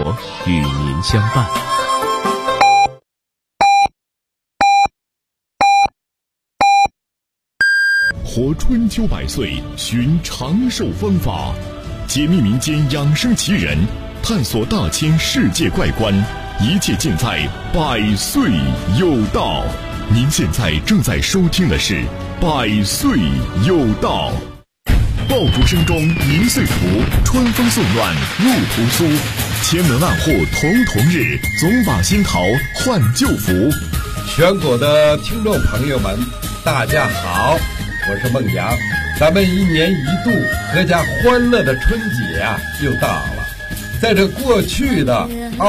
活与您相伴。 活春秋百岁，寻长寿方法，解密民间养生奇人，探索大千世界怪观，一切尽在百岁有道。您现在正在收听的是百岁有道。爆竹声中迎岁图，春风送暖入屠苏，千门万户曈曈日，总把新桃换旧符。 全国的听众朋友们，大家好，我是孟阳。咱们一年一度阖家欢乐的春节又到了。在这过去的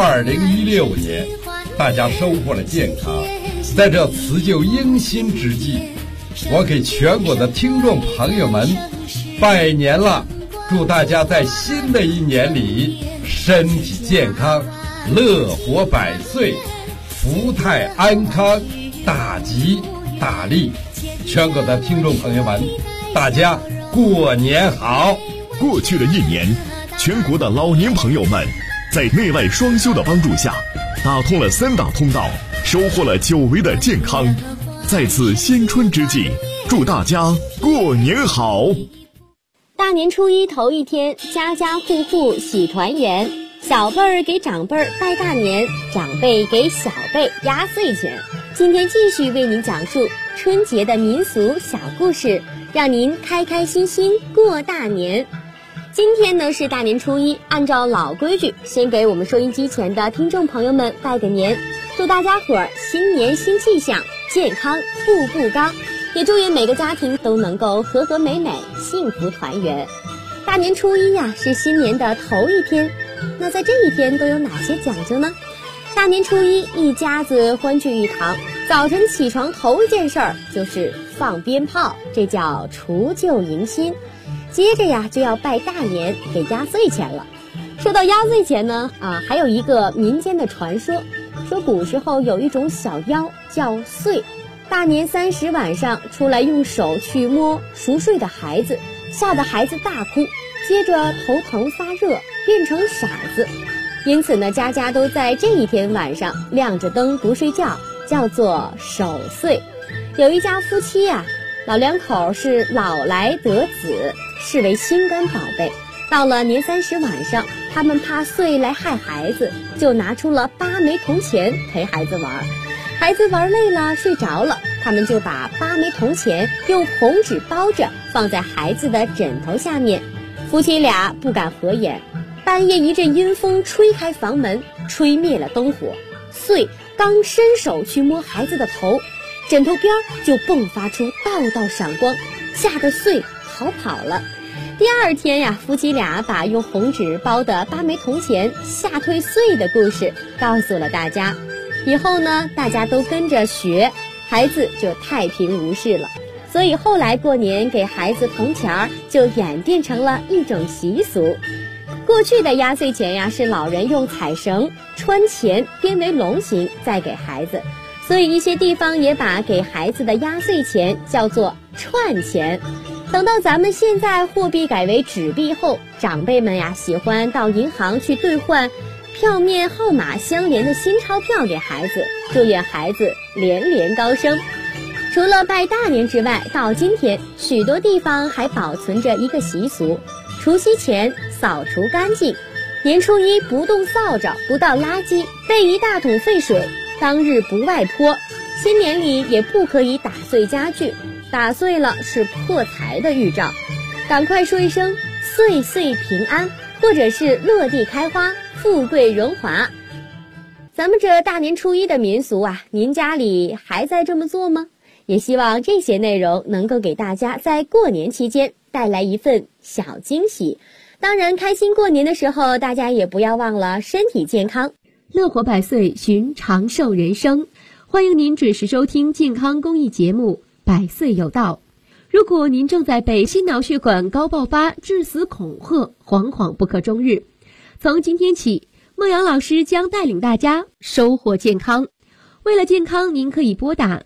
2016年，大家收获了健康。在这辞旧迎新之际，我给全国的听众朋友们拜年了，祝大家在新的一年里身体健康，乐活百岁，福泰安康，大吉大利。全国的听众朋友们，大家过年好。 过去的一年，全国的老年朋友们在内外双修的帮助下，打通了3大通道，收获了久违的健康。在此新春之际，祝大家过年好。 大年初一头一天，家家户户喜团圆，小辈儿给长辈儿拜大年，长辈给小辈压岁钱。今天继续为您讲述春节的民俗小故事，让您开开心心过大年。今天呢是大年初一，按照老规矩，先给我们收音机前的听众朋友们拜个年，祝大家伙儿新年新气象，健康步步高，也祝愿每个家庭都能够和和美美，幸福团圆。大年初一是新年的头一天，那在这一天都有哪些讲究呢？大年初一，一家子欢聚一堂，早晨起床头一件事儿就是放鞭炮，这叫除旧迎新。接着就要拜大年，给压岁钱了。说到压岁钱呢，还有一个民间的传说，说古时候有一种小妖叫岁，大年30晚上出来用手去摸熟睡的孩子，吓得孩子大哭，接着头疼发热，变成傻子。因此呢，家家都在这一天晚上亮着灯不睡觉，叫做守岁。有一家夫妻老两口是老来得子，视为心肝宝贝。到了年30晚上，他们怕岁来害孩子，就拿出了8枚铜钱陪孩子玩。孩子玩累了睡着了，他们就把8枚铜钱用红纸包着，放在孩子的枕头下面。夫妻俩不敢合眼。半夜一阵阴风吹开房门，吹灭了灯火。岁刚伸手去摸孩子的头，枕头边就迸发出道道闪光，吓得岁逃跑了。第二天夫妻俩把用红纸包的8枚铜钱吓退岁的故事告诉了大家。以后呢，大家都跟着学，孩子就太平无事了。所以后来过年给孩子铜钱就演变成了一种习俗。过去的压岁钱是老人用彩绳穿钱编为龙形再给孩子，所以一些地方也把给孩子的压岁钱叫做串钱。等到咱们现在货币改为纸币后，长辈们喜欢到银行去兑换票面号码相连的新钞票给孩子，祝愿孩子连连高升。除了拜大年之外，到今天许多地方还保存着一个习俗，除夕前扫除干净，年初一不动扫帚，不倒垃圾，备一大桶废水，当日不外泼。新年里也不可以打碎家具，打碎了是破财的预兆。赶快说一声岁岁平安，或者是落地开花，富贵荣华。咱们这大年初一的民俗您家里还在这么做吗？也希望这些内容能够给大家在过年期间带来一份小惊喜。当然，开心过年的时候，大家也不要忘了身体健康， 乐活百岁，寻长寿人生。欢迎您准时收听健康公益节目《百岁有道》。如果您正在被心脑血管高爆发、致死恐吓，惶惶不可终日，从今天起，孟阳老师将带领大家收获健康。为了健康，您可以拨打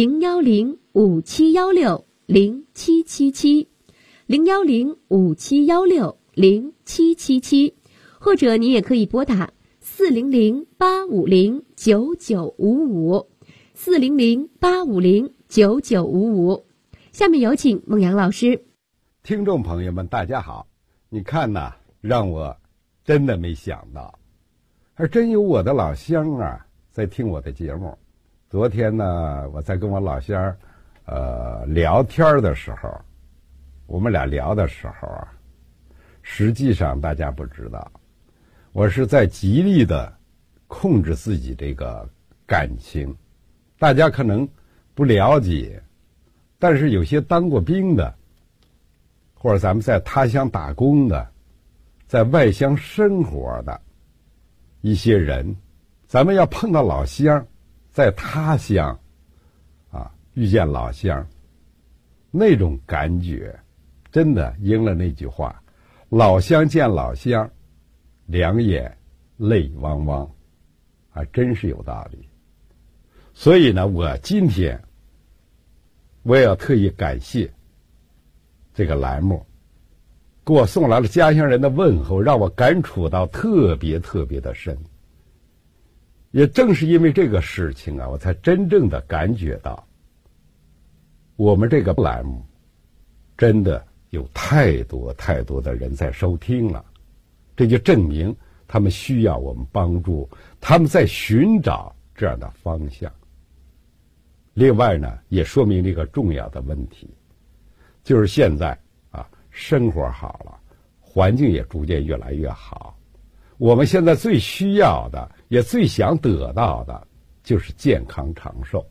01057160777 01057160777，或者您也可以拨打 ，400-850-9955，400-850-9955。下面有请孟阳老师。 听众朋友们，大家好。你看呐，让我真的没想到，还真有我的老乡啊在听我的节目。昨天呢，我在跟我老乡聊天的时候，我们俩聊的时候啊，实际上大家不知道，我是在极力的控制自己这个感情。大家可能不了解，但是有些当过兵的，或者咱们在他乡打工的，在外乡生活的一些人，咱们要碰到老乡，在他乡遇见老乡，那种感觉真的应了那句话，老乡见老乡，两眼泪汪汪，还真是有道理。所以呢，我今天我也要特意感谢这个栏目给我送来了家乡人的问候，让我感触到特别特别的深。也正是因为这个事情啊，我才真正的感觉到我们这个栏目真的有太多太多的人在收听了，这就证明他们需要我们帮助，他们在寻找这样的方向。另外呢，也说明一个重要的问题，就是现在生活好了，环境也逐渐越来越好，我们现在最需要的，也最想得到的，就是健康长寿。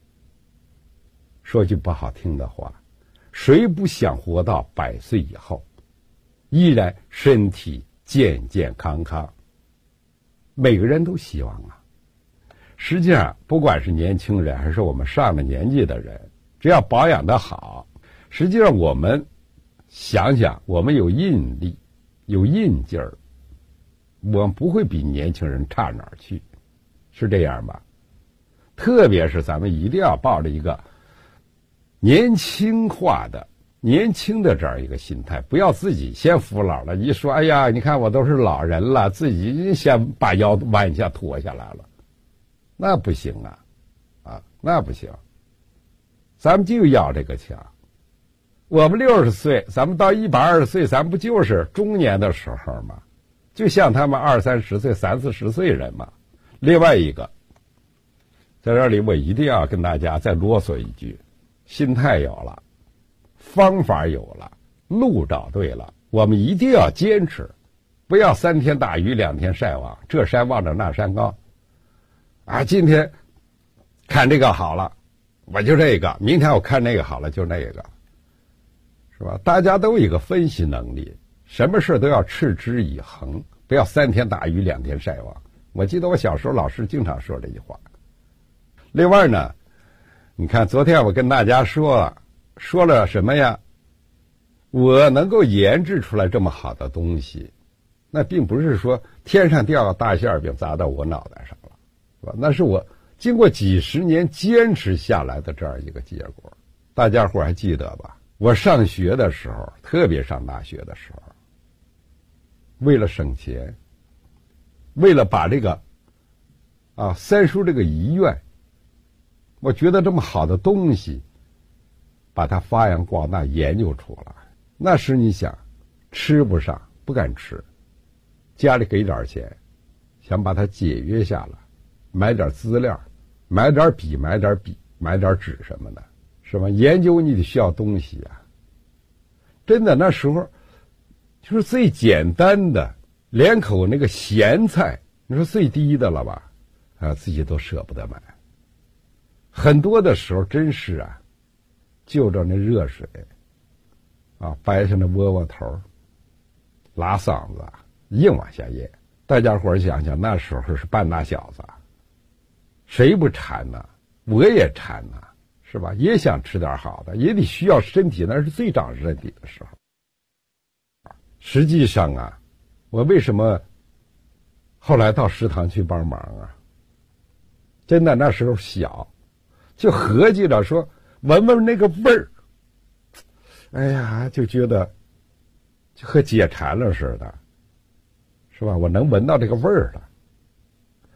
说句不好听的话，谁不想活到100岁以后，依然身体健健康康？每个人都希望啊。实际上，不管是年轻人还是我们上了年纪的人，只要保养得好，实际上我们想想，我们有印力，有印劲儿，我们不会比年轻人差哪儿去，是这样吧？特别是咱们一定要抱着一个年轻化的、年轻的这样一个心态，不要自己先服老了。一说，哎呀，你看我都是老人了，自己先把腰弯一下脱下来了，那不行啊，那不行。咱们就要这个强。我们60岁，咱们到120岁，咱不就是中年的时候吗？就像他们20、30岁、30、40岁人嘛。另外一个，在这里我一定要跟大家再啰嗦一句，心态有了，方法有了，路找对了，我们一定要坚持，不要3天打鱼2天晒网，这山望着那山高今天看这个好了，我就这个，明天我看那个好了，就那个，是吧？大家都有一个分析能力，什么事都要持之以恒，不要3天打鱼2天晒网。我记得我小时候老师经常说这句话。另外呢，你看昨天我跟大家说了什么呀？我能够研制出来这么好的东西，那并不是说天上掉个大馅饼砸到我脑袋上了，是吧？那是我经过几十年坚持下来的这样一个结果。大家伙还记得吧？我上学的时候，特别上大学的时候，为了省钱，为了把这个三叔这个遗愿，我觉得这么好的东西，把它发扬光大，研究出来。那时你想，吃不上，不敢吃，家里给点钱，想把它节约下来，买点资料，买点笔，买点纸什么的，是吧？研究你得需要东西啊。真的，那时候就是最简单的，连口那个咸菜，你说最低的了吧？自己都舍不得买。很多的时候真是就着那热水掰下那窝窝头，拉嗓子硬往下咽。大家伙想想，那时候是半大小子，谁不馋呢？我也馋呢，是吧？也想吃点好的，也得需要身体，那是最长身体的时候。实际上我为什么后来到食堂去帮忙真的那时候小，就合计着说闻闻那个味儿，哎呀，就觉得就和解馋了似的，是吧？我能闻到这个味儿了，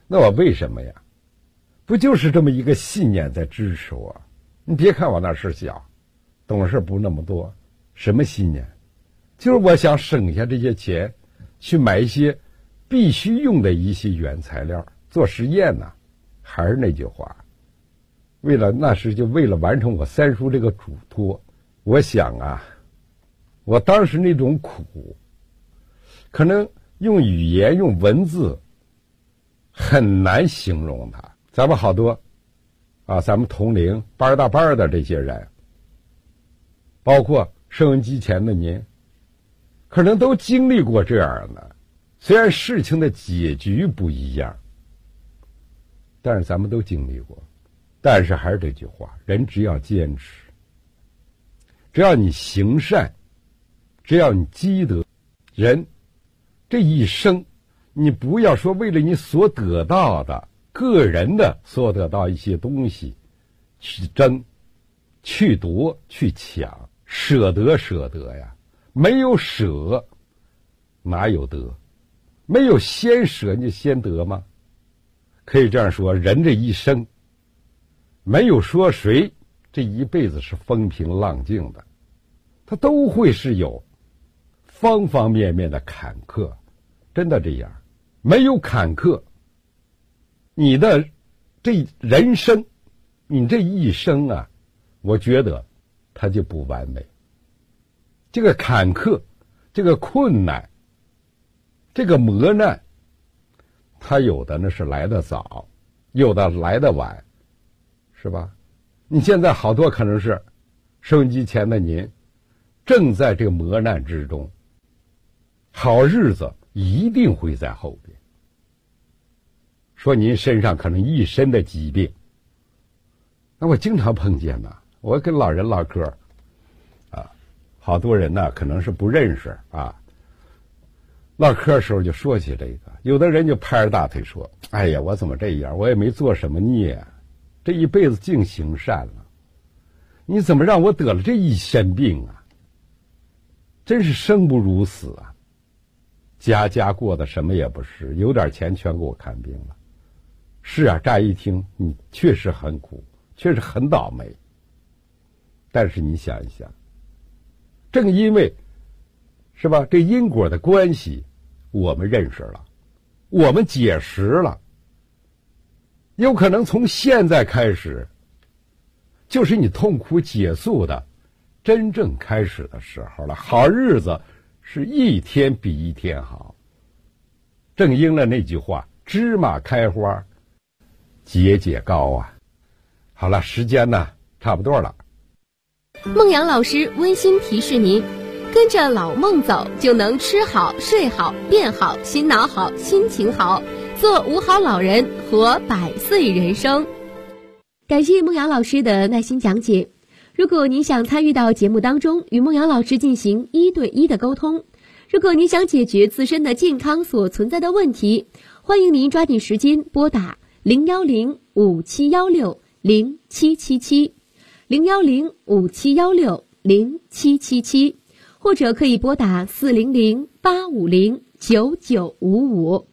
那我为什么呀？不就是这么一个信念在支持我？你别看我那事小，懂事不那么多，什么信念？就是我想省下这些钱，去买一些必须用的一些原材料做实验呢。还是那句话，为了完成我三叔这个嘱托，我想啊，我当时那种苦，可能用语言用文字很难形容它。咱们好多咱们同龄班大班的这些人，包括收音机前的您，可能都经历过这样的，虽然事情的结局不一样，但是咱们都经历过。但是还是这句话，人只要坚持，只要你行善，只要你积德，人这一生，你不要说为了你所得到的个人的所得到一些东西去争、去夺、去抢，舍得呀，没有舍哪有得？没有先舍你就先得吗？可以这样说，人这一生没有说谁这一辈子是风平浪静的，他都会是有方方面面的坎坷，真的这样。没有坎坷，你的这人生，你这一生啊，我觉得它就不完美。这个坎坷，这个困难，这个磨难，它有的呢是来得早，有的来得晚，是吧？你现在好多可能是收音机前的您正在这个磨难之中，好日子一定会在后边。说您身上可能一身的疾病，那我经常碰见呢，我跟老人唠嗑好多人呢可能是不认识唠嗑的时候就说起这个，有的人就拍着大腿说，哎呀，我怎么这样，我也没做什么孽，这一辈子净行善了，你怎么让我得了这一身病啊？真是生不如死啊！家过的什么也不是，有点钱全给我看病了。是啊，乍一听你确实很苦，确实很倒霉。但是你想一想，正因为是吧，这因果的关系我们认识了，我们解实了，有可能从现在开始就是你痛苦结束的真正开始的时候了，好日子是一天比一天好。正应了那句话，芝麻开花节节高啊。好了，时间呢差不多了。 孟阳老师温馨提示您，跟着老孟走，就能吃好睡好变好，心脑好心情好，做五好老人，活100岁人生。感谢孟阳老师的耐心讲解。如果您想参与到节目当中，与孟阳老师进行1对1的沟通，如果您想解决自身的健康所存在的问题，欢迎您抓紧时间拨打010-5716-0777 010-5716-0777，或者可以拨打400-850-9955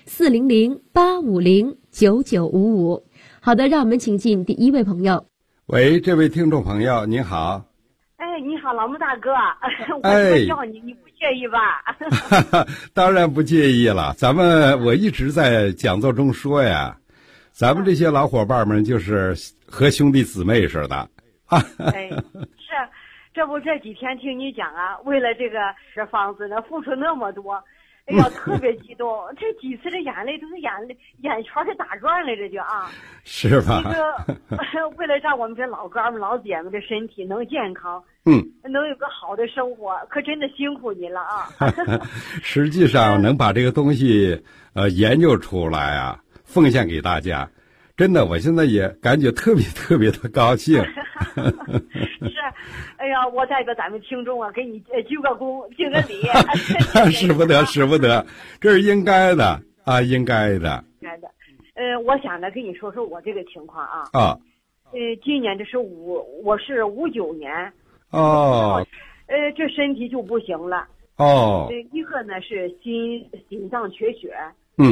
400-850-9955。好的，让我们请进第一位朋友。 喂，这位听众朋友您好。 哎，你好，老孟大哥，我叫你，你不介意吧？ 当然不介意了。我一直在讲座中说呀，咱们这些老伙伴们就是和兄弟姊妹似的。 哎，是，这几天听你讲啊，为了这房子呢，付出那么多，哎呀，特别激动。这几次的眼泪都是眼圈的打转来着，就是吧？ 为了让我们这老哥们老姐们的身体能健康，能有个好的生活，可真的辛苦你了啊！ 实际上能把这个东西研究出来啊，奉献给大家，真的，我现在也感觉特别的高兴。 是，哎呀，我代表咱们听众啊，给你鞠个躬，敬个礼。 使不得，这是应该的啊，应该的。 我想呢，跟你说说我这个情况啊。今年我是59年。这身体就不行了。一个呢是心脏缺血。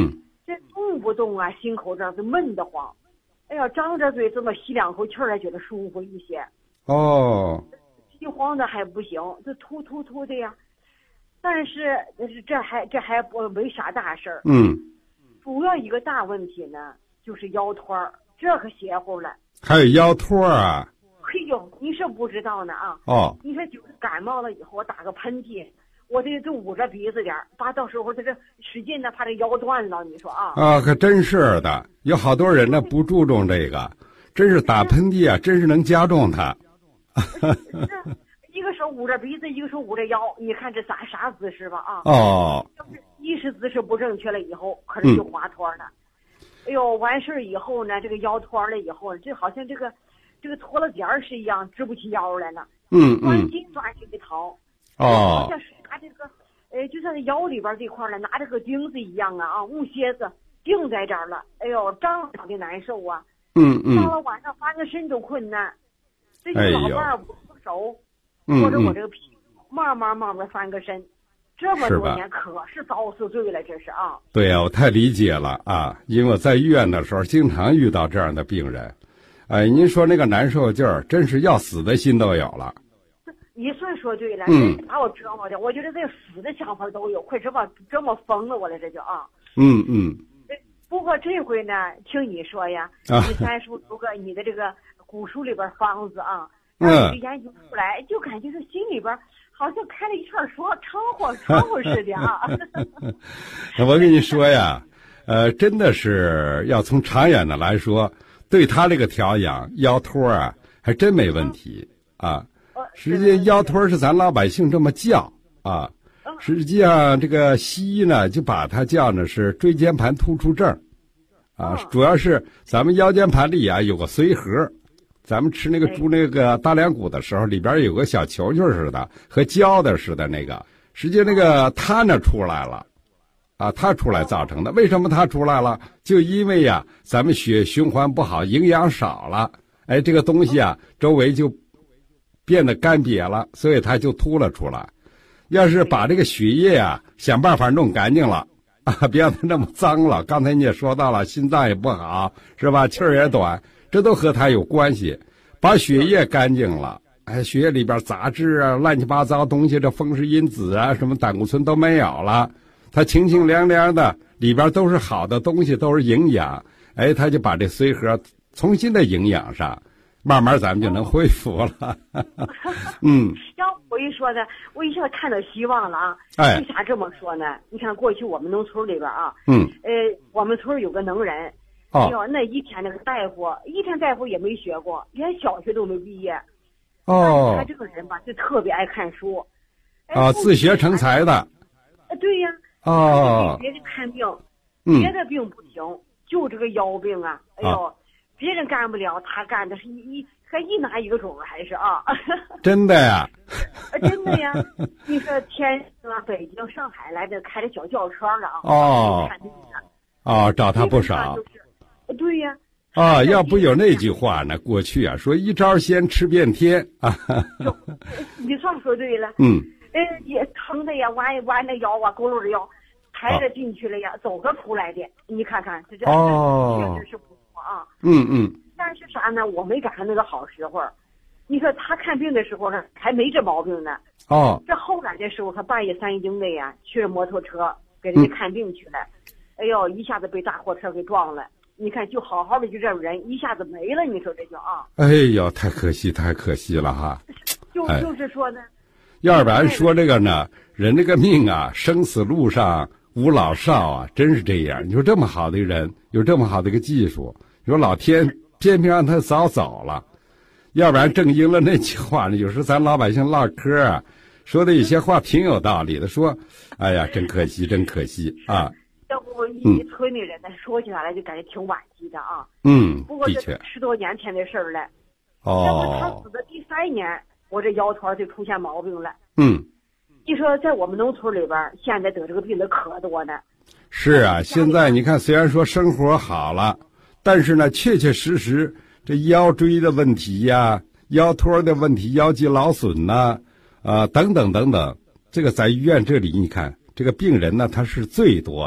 这动不动啊，心口这儿是闷得慌。哎呀，张着嘴这么吸2口气儿，还觉得舒服一些。 哦， 饥荒的还不行，这突的呀。但是这还不没啥大事儿。主要一个大问题呢，就是腰托儿，这可邪乎了。 还有腰托啊？ 嘿呦，你是不知道呢啊。 哦。 你说就是感冒了以后，我打个喷嚏，我这捂着鼻子点儿，怕到时候这使劲呢，怕这腰断了。你说啊？啊， 可真是的，有好多人呢不注重这个，真是打喷嚏啊，真是能加重它。 一个手捂着鼻子，一个手捂着腰，你看这啥姿势吧啊？ 哦。 要是一是姿势不正确了以后，可能就滑脱了。哎呦，完事儿以后呢，这个腰脱了以后，这好像这个脱了点儿是一样，直不起腰来了。钻心的疼。 哦。 好像是拿这个，就像腰里边这块呢，拿这个钉子一样啊，木楔子钉在这儿了。哎呦，张着的难受啊。到了晚上翻个身都困难。这些老伴儿不出手，或者我这个屁股慢慢翻个身。这么多年可是遭死罪了，这是啊。 对呀，我太理解了啊，因为我在医院的时候经常遇到这样的病人。您说那个难受劲儿，真是要死的心都有了。 你算说对了，把我折磨的，我觉得这死的想法都有，快这么疯了我了，这就啊。不过这回呢，听你说呀，你三叔读个你的这个古书里边方子啊，让你研究出来，就感觉这心里边好像开了一串窗户似的啊。 我跟你说呀，真的是要从长远的来说，对他这个调养腰托啊，还真没问题啊。实际腰托是咱老百姓这么叫啊，实际上这个西医呢就把它叫呢是椎间盘突出症啊，主要是咱们腰间盘里啊有个髓核，咱们吃那个猪那个大梁骨的时候，里边有个小球球似的，和胶的似的那个，实际那个它呢出来了啊，它出来造成的。为什么它出来了？就因为呀，咱们血循环不好，营养少了，哎，这个东西啊周围就变得干瘪了，所以它就凸了出来。要是把这个血液啊想办法弄干净了啊，别让它那么脏了。刚才你也说到了，心脏也不好，是吧？气儿也短，这都和它有关系。把血液干净了，哎，血液里边杂质啊、乱七八糟东西，这风湿因子啊、什么胆固醇都没有了，它清清凉凉的，里边都是好的东西，都是营养。哎，它就把这髓核重新的营养上。慢慢咱们就能恢复了。 要我一说呢，我一下看到希望了啊。为啥这么说呢？你看过去我们农村里边啊，我们村有个能人，哎呦，那一天那个大夫也没学过，连小学都没毕业。他这个人吧，就特别爱看书。 自学成才的。 对呀。给别人看病，别的病不行，就这个腰病啊，哎呦。别人干不了，他干的是一拿一个种还是啊？ 真的呀？ 真的呀！你说天啊，北京、上海来的开着小轿车了啊！看病的找他不少。 对呀。 要不有那句话呢？过去啊，说一招鲜吃遍天啊。 你算说对了。也疼的呀，弯的腰啊，佝偻的腰，抬着进去了呀，走着出来的。你看看，这确实是不。但是啥呢？我没赶上那个好时候。你说他看病的时候呢，还没这毛病呢。这后来的时候，他半夜3更的呀，骑着摩托车给人家看病去了。哎呦，一下子被大货车给撞了。你看，就好好的就这人，一下子没了。你说这就啊？ 哎呦，太可惜了哈！ 就是说呢， 要不然说这个呢，人这个命啊，生死路上无老少啊，真是这样。你说这么好的人，有这么好的一个技术。你说老天偏偏让他早走了，要不然正应了那句话呢。有时咱老百姓唠嗑啊，说的有些话挺有道理的。说，哎呀，真可惜啊！ 要不一村里人呢，说起来就感觉挺惋惜的啊。不过这10多年前的事儿了。要不他死的第3年，我这腰团就出现毛病了。你说在我们农村里边，现在得这个病的可多呢。 是啊，现在你看，虽然说生活好了。但是呢，确确实实这腰椎的问题呀、腰托的问题、腰肌劳损呐，等等，这个在医院这里，你看这个病人呢，他是最多的，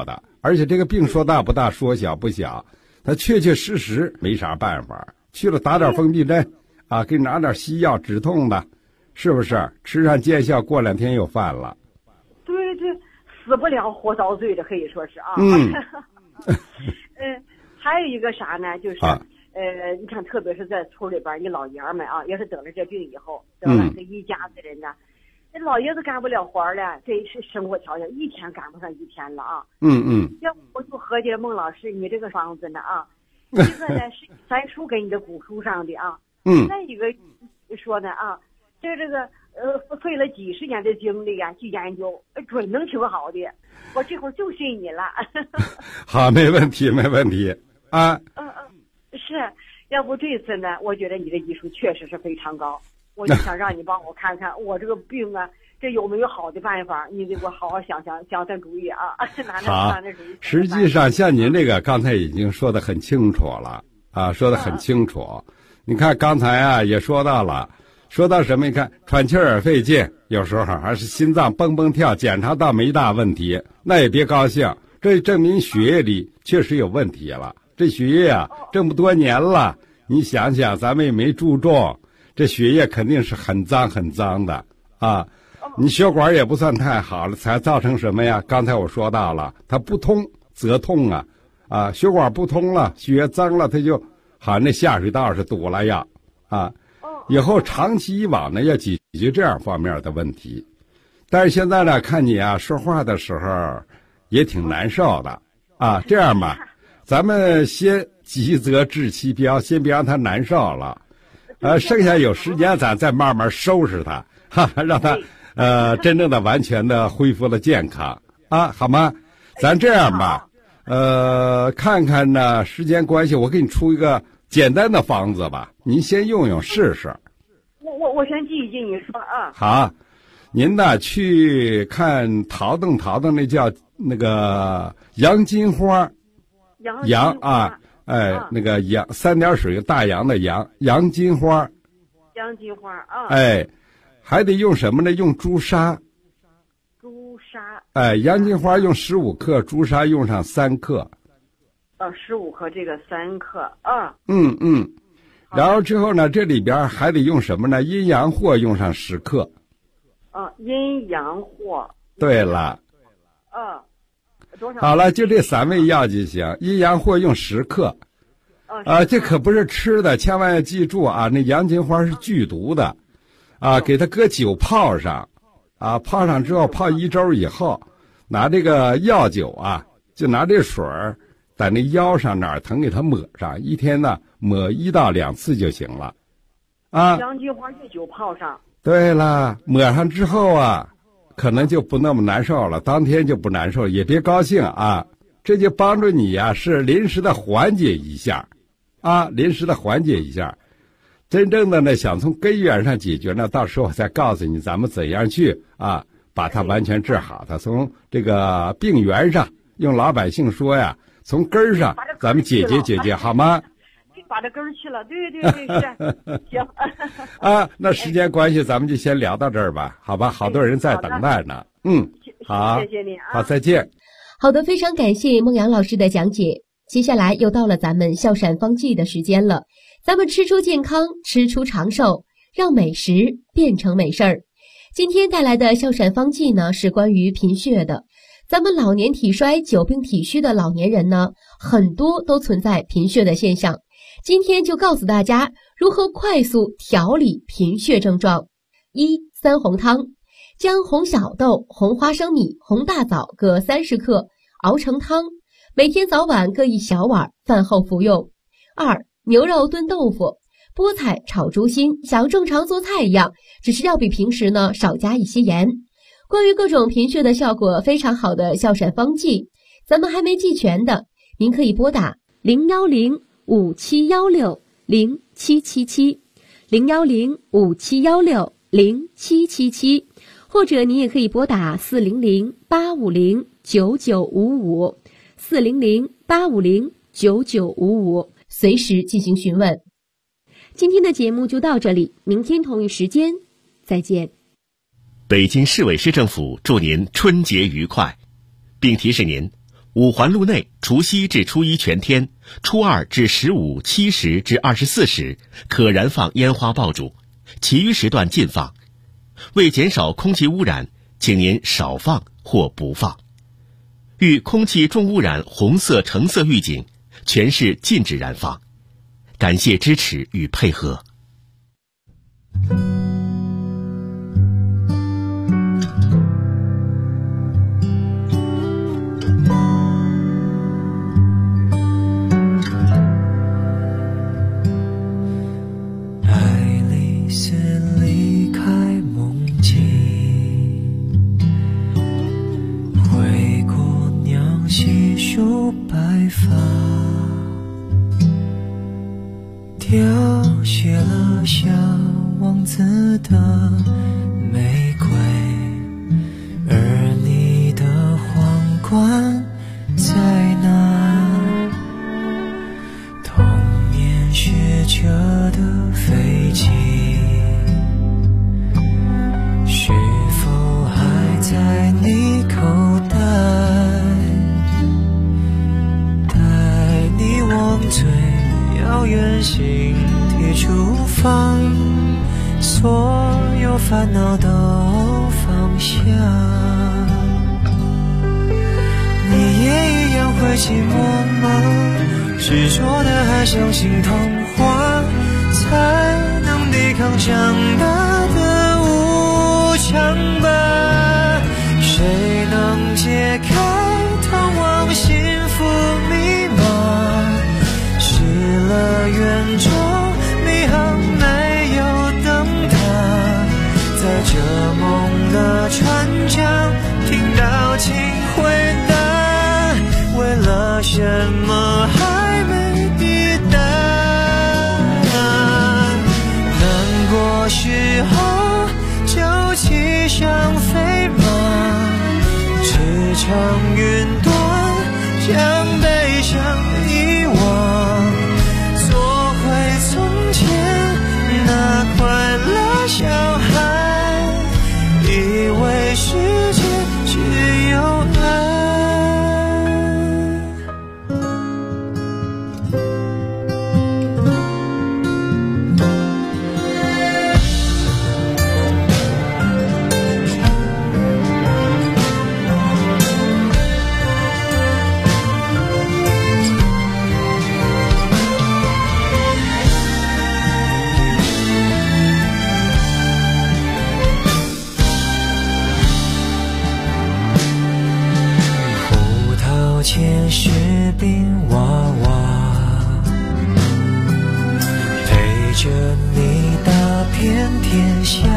而且这个病说大不大，说小不小，他确确实实没啥办法。去了打点封闭针，啊，给你拿点西药止痛的，是不是？吃上见效，过2天又犯了。 对对，死不了活遭罪的，可以说是啊。还有一个啥呢？就是、你看，特别是在村里边，你老爷们啊，要是得了这病以后，得了这一家子人呢，这老爷子干不了活了，这是生活条件一天赶不上一天了啊。要不我就合计了，孟老师，你这个房子呢啊，一个呢是三叔给你的古书上的啊，再一个说呢啊，这个费了几十年的精力啊去研究，准能挺好的。我这会儿就信你了。 好，没问题，没问题啊。 是，要不这次呢，我觉得你的医术确实是非常高，我就想让你帮我看看我这个病啊，这有没有好的办法？你得给我好好想主意啊。 好，实际上像您这个刚才已经说得很清楚了啊，说得很清楚。你看刚才啊也说到了。说到什么？你看喘气儿费劲，有时候还是心脏蹦蹦跳，检查到没大问题，那也别高兴，这证明血液里确实有问题了。这血液啊，这么多年了，你想想，咱们也没注重，这血液肯定是很脏很脏的啊。你血管也不算太好了，才造成什么呀？刚才我说到了，它不通则痛啊，血管不通了，血液脏了，它就好像那下水道是堵了呀啊。以后长期以往呢，要解决这样方面的问题。但是现在呢，看你啊说话的时候也挺难受的啊。这样吧，咱们先急则治其标，先别让他难受了。剩下有时间咱再慢慢收拾他，让他真正的完全的恢复了健康啊，好吗？咱这样吧，看看呢，时间关系，我给你出一个简单的方子吧，您先用用试试。 我先记一记，你说啊。 好，您呢去看陶邓那叫那个洋金花，洋啊，那个洋3点水大洋的洋，洋金花。 洋金花啊。 还得用什么呢？用朱砂。 朱砂。 洋金花用15克，朱砂用上3克。 15克，这个3克啊。 然后之后呢，这里边还得用什么呢？阴阳货用上10克。 阴阳货。 对了。 多少？ 好了，就这3味药就行。阴阳货用10克。这可不是吃的，千万要记住啊！那洋金花是剧毒的，给它搁酒泡上，泡上之后泡1周以后，拿这个药酒啊，就拿这水儿。在那腰上哪儿疼给它抹上，一天呢抹1到2次就行了， 洋金花用酒泡上。 对了，抹上之后啊，可能就不那么难受了，当天就不难受了，也别高兴啊，这就帮助你呀，是临时的缓解一下，临时的缓解一下。真正的呢，想从根源上解决呢，到时候我再告诉你咱们怎样去把它完全治好它，从这个病源上，用老百姓说呀。从根儿上，咱们解决，好吗？ 把这根儿去了，对，是行。 那时间关系，咱们就先聊到这儿吧，好吧？好多人在等待呢。好， 谢谢你啊。 好，再见。 好的，非常感谢孟阳老师的讲解。接下来又到了咱们孝善方剂的时间了，咱们吃出健康，吃出长寿，让美食变成美事儿。今天带来的孝善方剂呢，是关于贫血的。咱们老年体衰、久病体虚的老年人呢，很多都存在贫血的现象。今天就告诉大家如何快速调理贫血症状。3红汤，将红小豆、红花生米、红大枣各30克熬成汤，每天早晚各1小碗，饭后服用。2牛肉炖豆腐，菠菜炒猪心，像正常做菜一样，只是要比平时呢少加一些盐。关于各种贫血的效果非常好的孝善方剂，咱们还没记全的，您可以拨打01057160777 01057160777，或者您也可以拨打400-850-9955 400-850-9955，随时进行询问。今天的节目就到这里，明天同一时间再见。 北京市委市政府祝您春节愉快，并提示您五环路内除夕至初一全天，初二至15、7时至24时可燃放烟花爆竹，其余时段禁放。为减少空气污染，请您少放或不放。遇空气重污染红色、橙色预警，全市禁止燃放。感谢支持与配合。 凋谢了小王子的玫瑰，而你的皇冠在哪？童年学着的飞机，是否还在你口袋？带你往最遥远星体出发，所有烦恼都放下。你也一样会寂寞吗？执着的还相信童话，才能抵抗长大的无常吧。谁能解开通往幸福密码？失了远中迷航没有灯塔，在这梦的船桨听到请回答，为了什么还没抵达？难过时候就骑上飞马，驰骋云端将悲伤遗忘，做回从前那快乐小孩，以为世界只有爱。前士兵娃娃，陪着你打遍天下。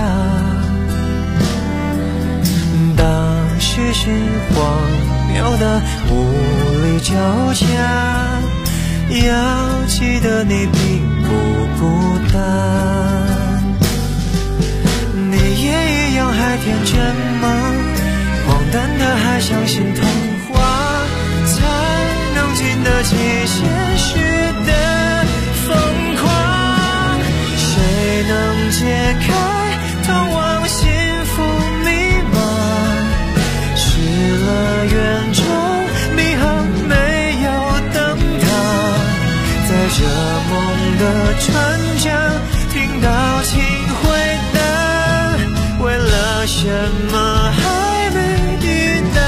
当时是荒谬的无力交加，要记得你并不孤单。你也一样还天真吗？荒诞的还相信童话，才能经得起现实的疯狂。谁能解开通往幸福密码？失了远中迷航没有灯塔，在这梦的船桨听到请回答，为了什么还没抵达？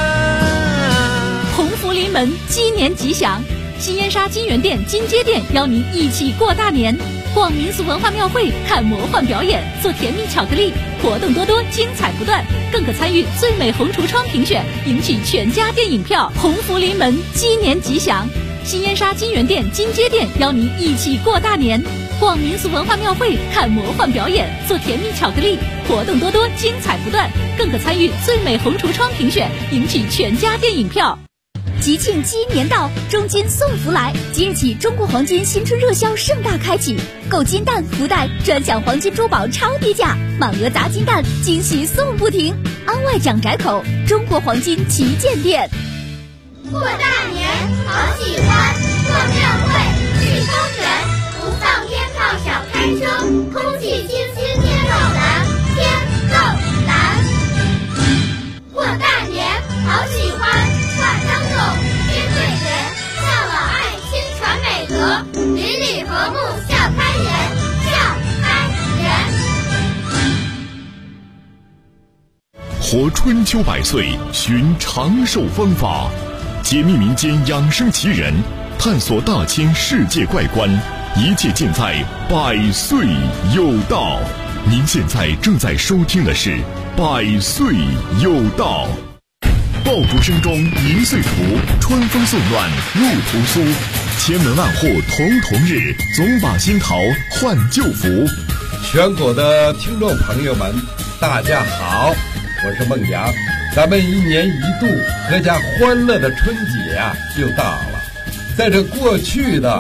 临门鸡年吉祥，西燕沙金源店金街店邀您一起过大年，逛民俗文化庙会，看魔幻表演，做甜蜜巧克力，活动多多，精彩不断，更可参与最美红橱窗评选，赢取全家电影票。鸿福临门，鸡年吉祥，西燕沙金源店金街店邀您一起过大年，逛民俗文化庙会，看魔幻表演，做甜蜜巧克力，活动多多，精彩不断，更可参与最美红橱窗评选，赢取全家电影票。 吉庆鸡年到，中金送福来！即日起，中国黄金新春热销盛大开启，购金蛋、福袋专享黄金珠宝超低价，满额砸金蛋，惊喜送不停！安外蒋宅口中国黄金旗舰店。 过大年好喜欢，过庙会去公园，不放鞭炮少开车，空气清新天够蓝，天够蓝。过大年好喜欢，挂灯笼。 活春秋百岁，寻长寿方法，解密民间养生奇人，探索大千世界怪观，一切尽在百岁有道。您现在正在收听的是百岁有道。爆竹声中一岁除，春风送暖入屠苏，千门万户曈曈日，总把新桃换旧符。 全国的听众朋友们，大家好，我是孟阳。咱们一年一度阖家欢乐的春节啊又到了。在这过去的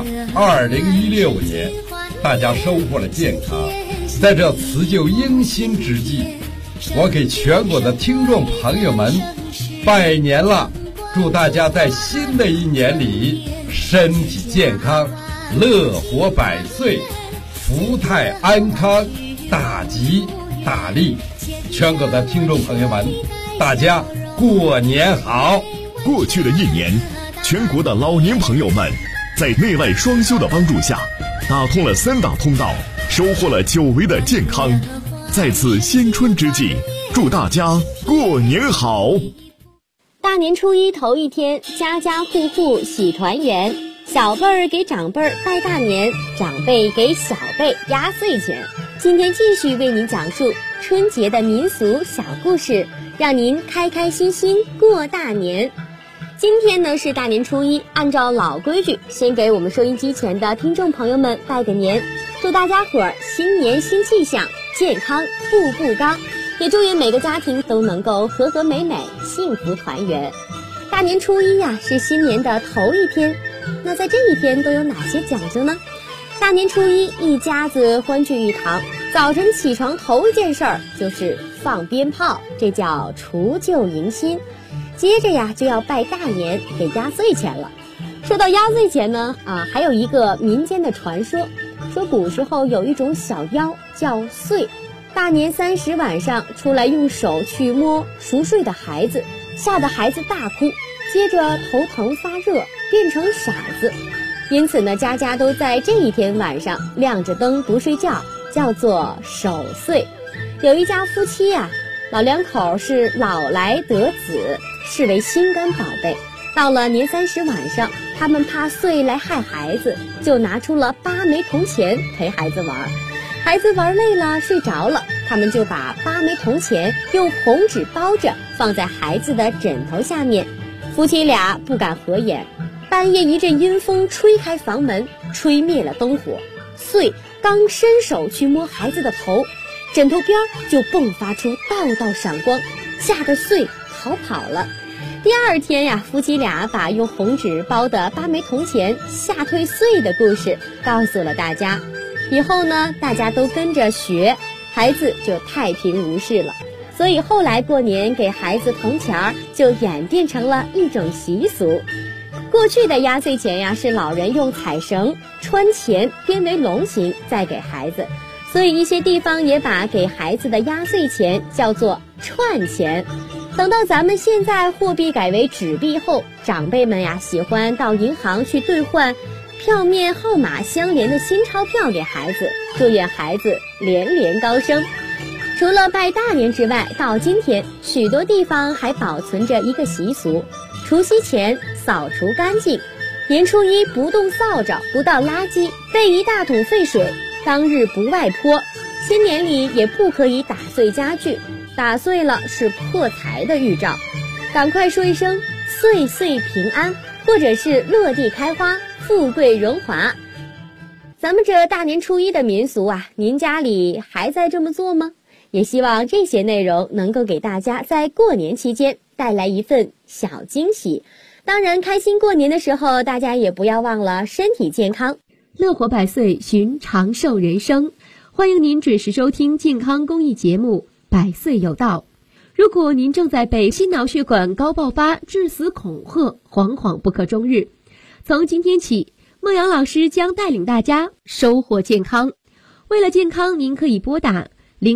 2016年，大家收获了健康。在这辞旧迎新之际，我给全国的听众朋友们拜年了，祝大家在新的一年里身体健康，乐活百岁，福泰安康，大吉大利。全国的听众朋友们，大家过年好。 过去的一年，全国的老年朋友们在内外双修的帮助下，打通了3大通道，收获了久违的健康。在此新春之际，祝大家过年好。 大年初一头一天，家家户户喜团圆，小辈儿给长辈儿拜大年，长辈给小辈压岁钱。今天继续为您讲述春节的民俗小故事，让您开开心心过大年。今天呢是大年初一，按照老规矩，先给我们收音机前的听众朋友们拜个年，祝大家伙儿新年新气象，健康步步高，也祝愿每个家庭都能够和和美美，幸福团圆。大年初一呀，是新年的头一天，那在这一天都有哪些讲究呢？大年初一，一家子欢聚一堂，早晨起床头一件事儿就是放鞭炮，这叫除旧迎新。接着呀，就要拜大年，给压岁钱了。说到压岁钱呢，还有一个民间的传说，说古时候有一种小妖叫岁，大年30晚上出来用手去摸熟睡的孩子，吓得孩子大哭，接着头疼发热，变成傻子。因此呢，家家都在这一天晚上亮着灯不睡觉，叫做守岁。有一家夫妻呀，老两口是老来得子，视为心肝宝贝。到了年30晚上，他们怕岁来害孩子，就拿出了8枚铜钱陪孩子玩。孩子玩累了睡着了，他们就把8枚铜钱用红纸包着，放在孩子的枕头下面。夫妻俩不敢合眼。半夜一阵阴风吹开房门，吹灭了灯火。岁刚伸手去摸孩子的头，枕头边就迸发出道道闪光，吓得岁逃跑了。第二天呀，夫妻俩把用红纸包的8枚铜钱吓退岁的故事告诉了大家。以后呢，大家都跟着学，孩子就太平无事了。所以后来过年给孩子铜钱就演变成了一种习俗。过去的压岁钱呀，是老人用彩绳穿钱编为龙形再给孩子，所以一些地方也把给孩子的压岁钱叫做串钱。等到咱们现在货币改为纸币后，长辈们呀喜欢到银行去兑换票面号码相连的新钞票给孩子，祝愿孩子连连高升。除了拜大年之外，到今天许多地方还保存着一个习俗，除夕前扫除干净，年初一不动扫帚，不倒垃圾，备一大桶废水，当日不外泼。新年里也不可以打碎家具，打碎了是破财的预兆。赶快说一声岁岁平安，或者是落地开花，富贵荣华。咱们这大年初一的民俗啊，您家里还在这么做吗？也希望这些内容能够给大家在过年期间带来一份小惊喜。当然，开心过年的时候，大家也不要忘了身体健康， 乐活百岁，寻长寿人生。欢迎您准时收听健康公益节目《百岁有道》。如果您正在被心脑血管高爆发致死恐吓，惶惶不可终日，从今天起，孟阳老师将带领大家收获健康。为了健康，您可以拨打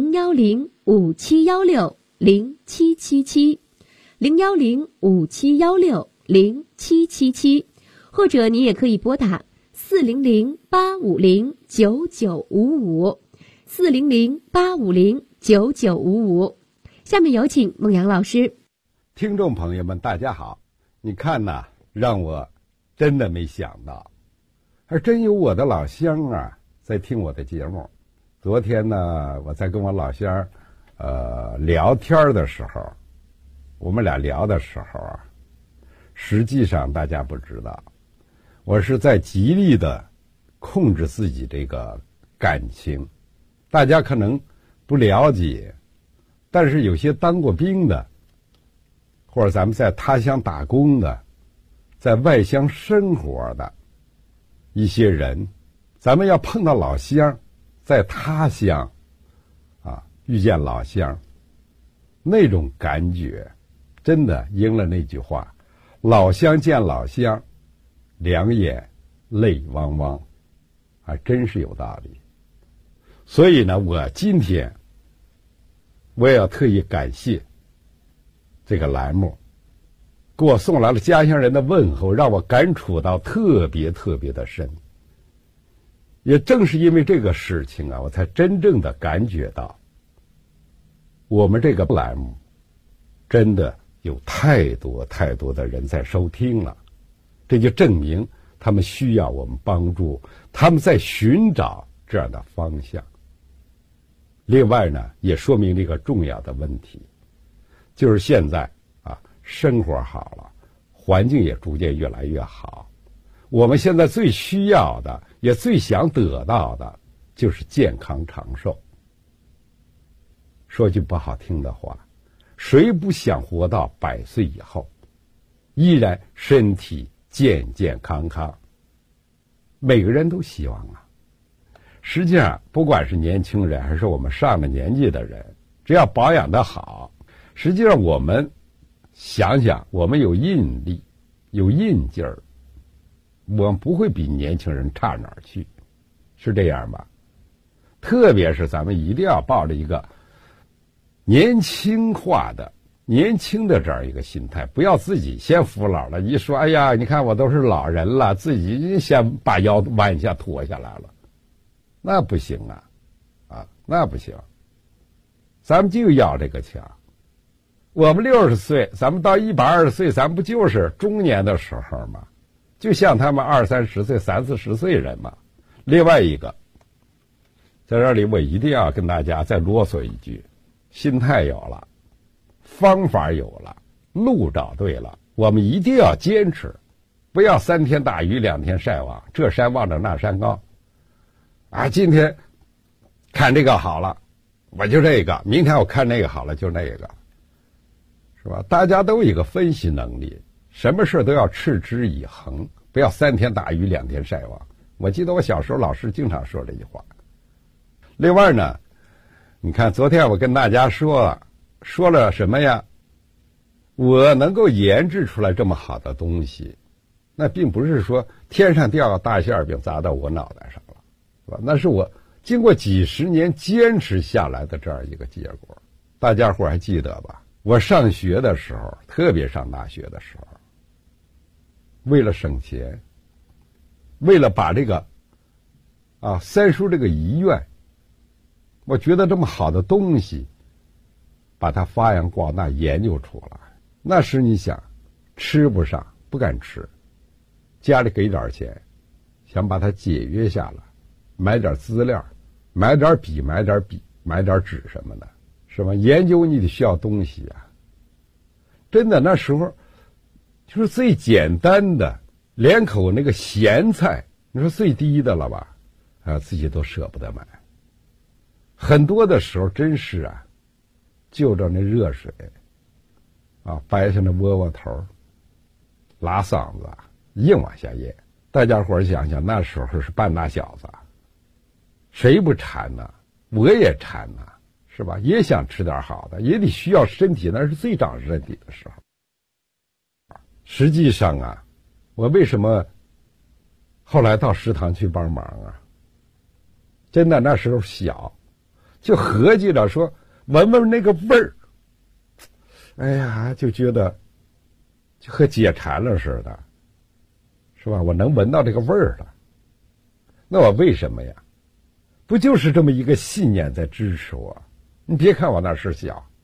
01057160777 01057160777，或者你也可以拨打400-850-9955 400-850-9955。 下面有请孟阳老师。 听众朋友们，大家好。你看呐，让我真的没想到，还真有我的老乡啊在听我的节目。昨天呢，我在跟我老乡聊天的时候，我们俩聊的时候啊，实际上大家不知道，我是在极力的控制自己这个感情。大家可能不了解，但是有些当过兵的，或者咱们在他乡打工的，在外乡生活的一些人，咱们要碰到老乡，在他乡啊遇见老乡，那种感觉真的应了那句话，老乡见老乡，两眼泪汪汪，还真是有道理。所以呢，我今天我也要特意感谢这个栏目，给我送来了家乡人的问候，让我感触到特别特别的深。也正是因为这个事情啊，我才真正的感觉到我们这个栏目真的有太多太多的人在收听了，这就证明他们需要我们帮助，他们在寻找这样的方向。另外呢，也说明这个重要的问题，就是现在啊，生活好了，环境也逐渐越来越好，我们现在最需要的，也最想得到的，就是健康长寿。说句不好听的话，谁不想活到100岁以后，依然身体健健康康？每个人都希望啊。实际上，不管是年轻人还是我们上了年纪的人，只要保养得好，实际上我们想想，我们有印力，有印劲儿，我们不会比年轻人差哪儿去，是这样吧？特别是咱们一定要抱着一个年轻化的、年轻的这样一个心态，不要自己先服老了，一说哎呀，你看我都是老人了，自己先把腰弯一下脱下来了。那不行啊，那不行。咱们就要这个强。我们60岁，咱们到120岁，咱们不就是中年的时候吗？就像他们20、30岁、30、40岁人嘛。另外一个，在这里我一定要跟大家再啰嗦一句：心态有了，方法有了，路找对了，我们一定要坚持，不要3天打鱼2天晒网，这山望着那山高。啊，今天看这个好了，我就这个；明天我看那个好了，就那个，是吧？大家都有一个分析能力，什么事都要持之以恒，不要3天打鱼2天晒网。我记得我小时候老师经常说这句话。另外呢，你看昨天我跟大家说了什么呀？我能够研制出来这么好的东西，那并不是说天上掉个大馅饼砸到我脑袋上了。那是我经过几十年坚持下来的这样一个结果，大家伙还记得吧？我上学的时候，特别上大学的时候，为了省钱，为了把这个三叔这个遗愿，我觉得这么好的东西，把它发扬光大研究出来。那时你想，吃不上，不敢吃，家里给点钱，想把它节约下来。买点资料，买点笔，买点纸什么的，是吧？研究你得需要东西啊。真的，那时候就是最简单的，连口那个咸菜，你说最低的了吧？自己都舍不得买。很多的时候真是啊，就着那热水掰下那窝窝头，拉嗓子，硬往下咽。大家伙想想，那时候是半大小子。谁不馋呢？我也馋呢，是吧？也想吃点好的，也得需要身体，那是最长身体的时候。实际上啊，我为什么后来到食堂去帮忙啊？真的那时候小，就合计着说闻闻那个味儿，哎呀，就觉得就和解馋了似的，是吧？我能闻到这个味儿了，那我为什么呀？不就是这么一个信念在支持我？你别看我那时小，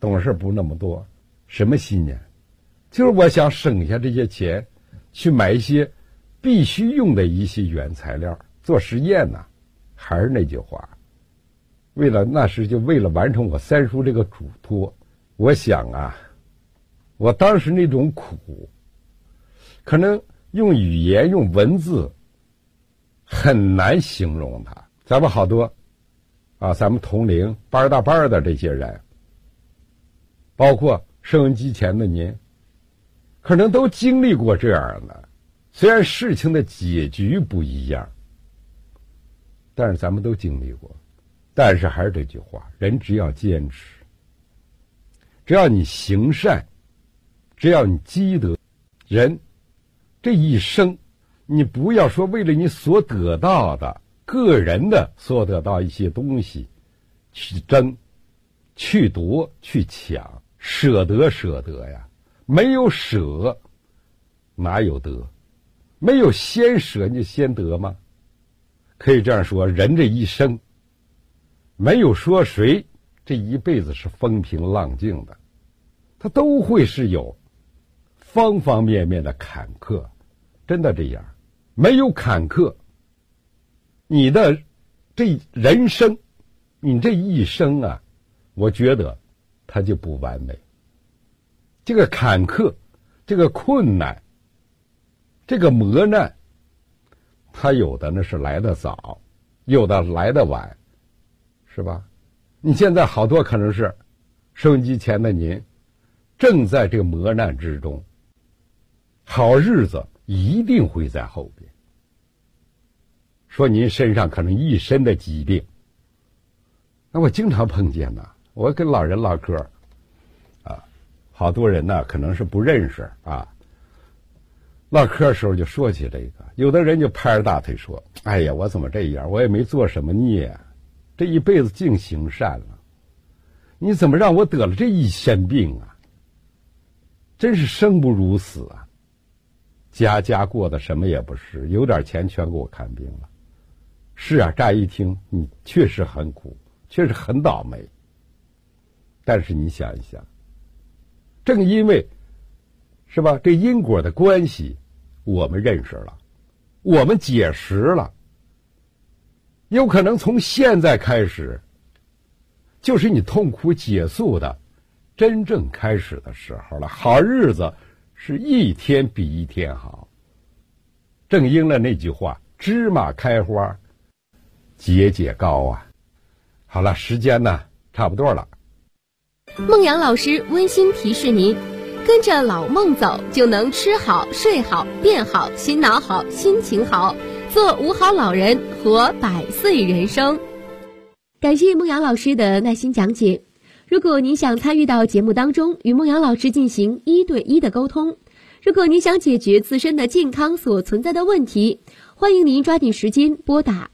懂事不那么多，什么信念？就是我想省下这些钱，去买一些必须用的一些原材料做实验呢。还是那句话，为了完成我三叔这个嘱托，我想啊，我当时那种苦，可能用语言用文字很难形容它。咱们好多咱们同龄班大班的这些人，包括收音机前的您，可能都经历过这样的，虽然事情的结局不一样，但是咱们都经历过。但是还是这句话，人只要坚持，只要你行善，只要你积德，人这一生，你不要说为了你所得到的个人的所得到一些东西去争、去夺、去抢，舍得呀，没有舍哪有得？没有先舍你先得吗？可以这样说，人这一生没有说谁这一辈子是风平浪静的，他都会是有方方面面的坎坷，真的这样。没有坎坷，你的这人生，你这一生啊，我觉得它就不完美。这个坎坷，这个困难，这个磨难，它有的呢是来得早，有的来得晚，是吧？你现在好多可能是收音机前的您正在这个磨难之中，好日子一定会在后边。说您身上可能一身的疾病，那我经常碰见呐，我跟老人唠嗑好多人呢可能是不认识唠嗑的时候就说起这个，有的人就拍着大腿说，哎呀，我怎么这样，我也没做什么孽，这一辈子净行善了，你怎么让我得了这一身病啊？真是生不如死啊！家过的什么也不是，有点钱全给我看病了。是啊，乍一听你确实很苦，确实很倒霉。但是你想一想，正因为是吧，这因果的关系我们认识了，我们解实了，有可能从现在开始就是你痛苦结束的真正开始的时候了，好日子是一天比一天好。正应了那句话，芝麻开花节节高啊。好了，时间呢差不多了。 孟阳老师温馨提示您，跟着老孟走，就能吃好睡好变好，心脑好心情好，做五好老人，活100岁人生。感谢孟阳老师的耐心讲解。如果您想参与到节目当中，与孟阳老师进行1对1的沟通，如果您想解决自身的健康所存在的问题，欢迎您抓紧时间拨打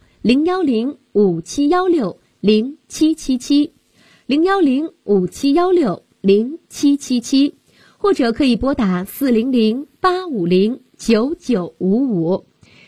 010-5716-0777 010-5716-0777，或者可以拨打400-850-9955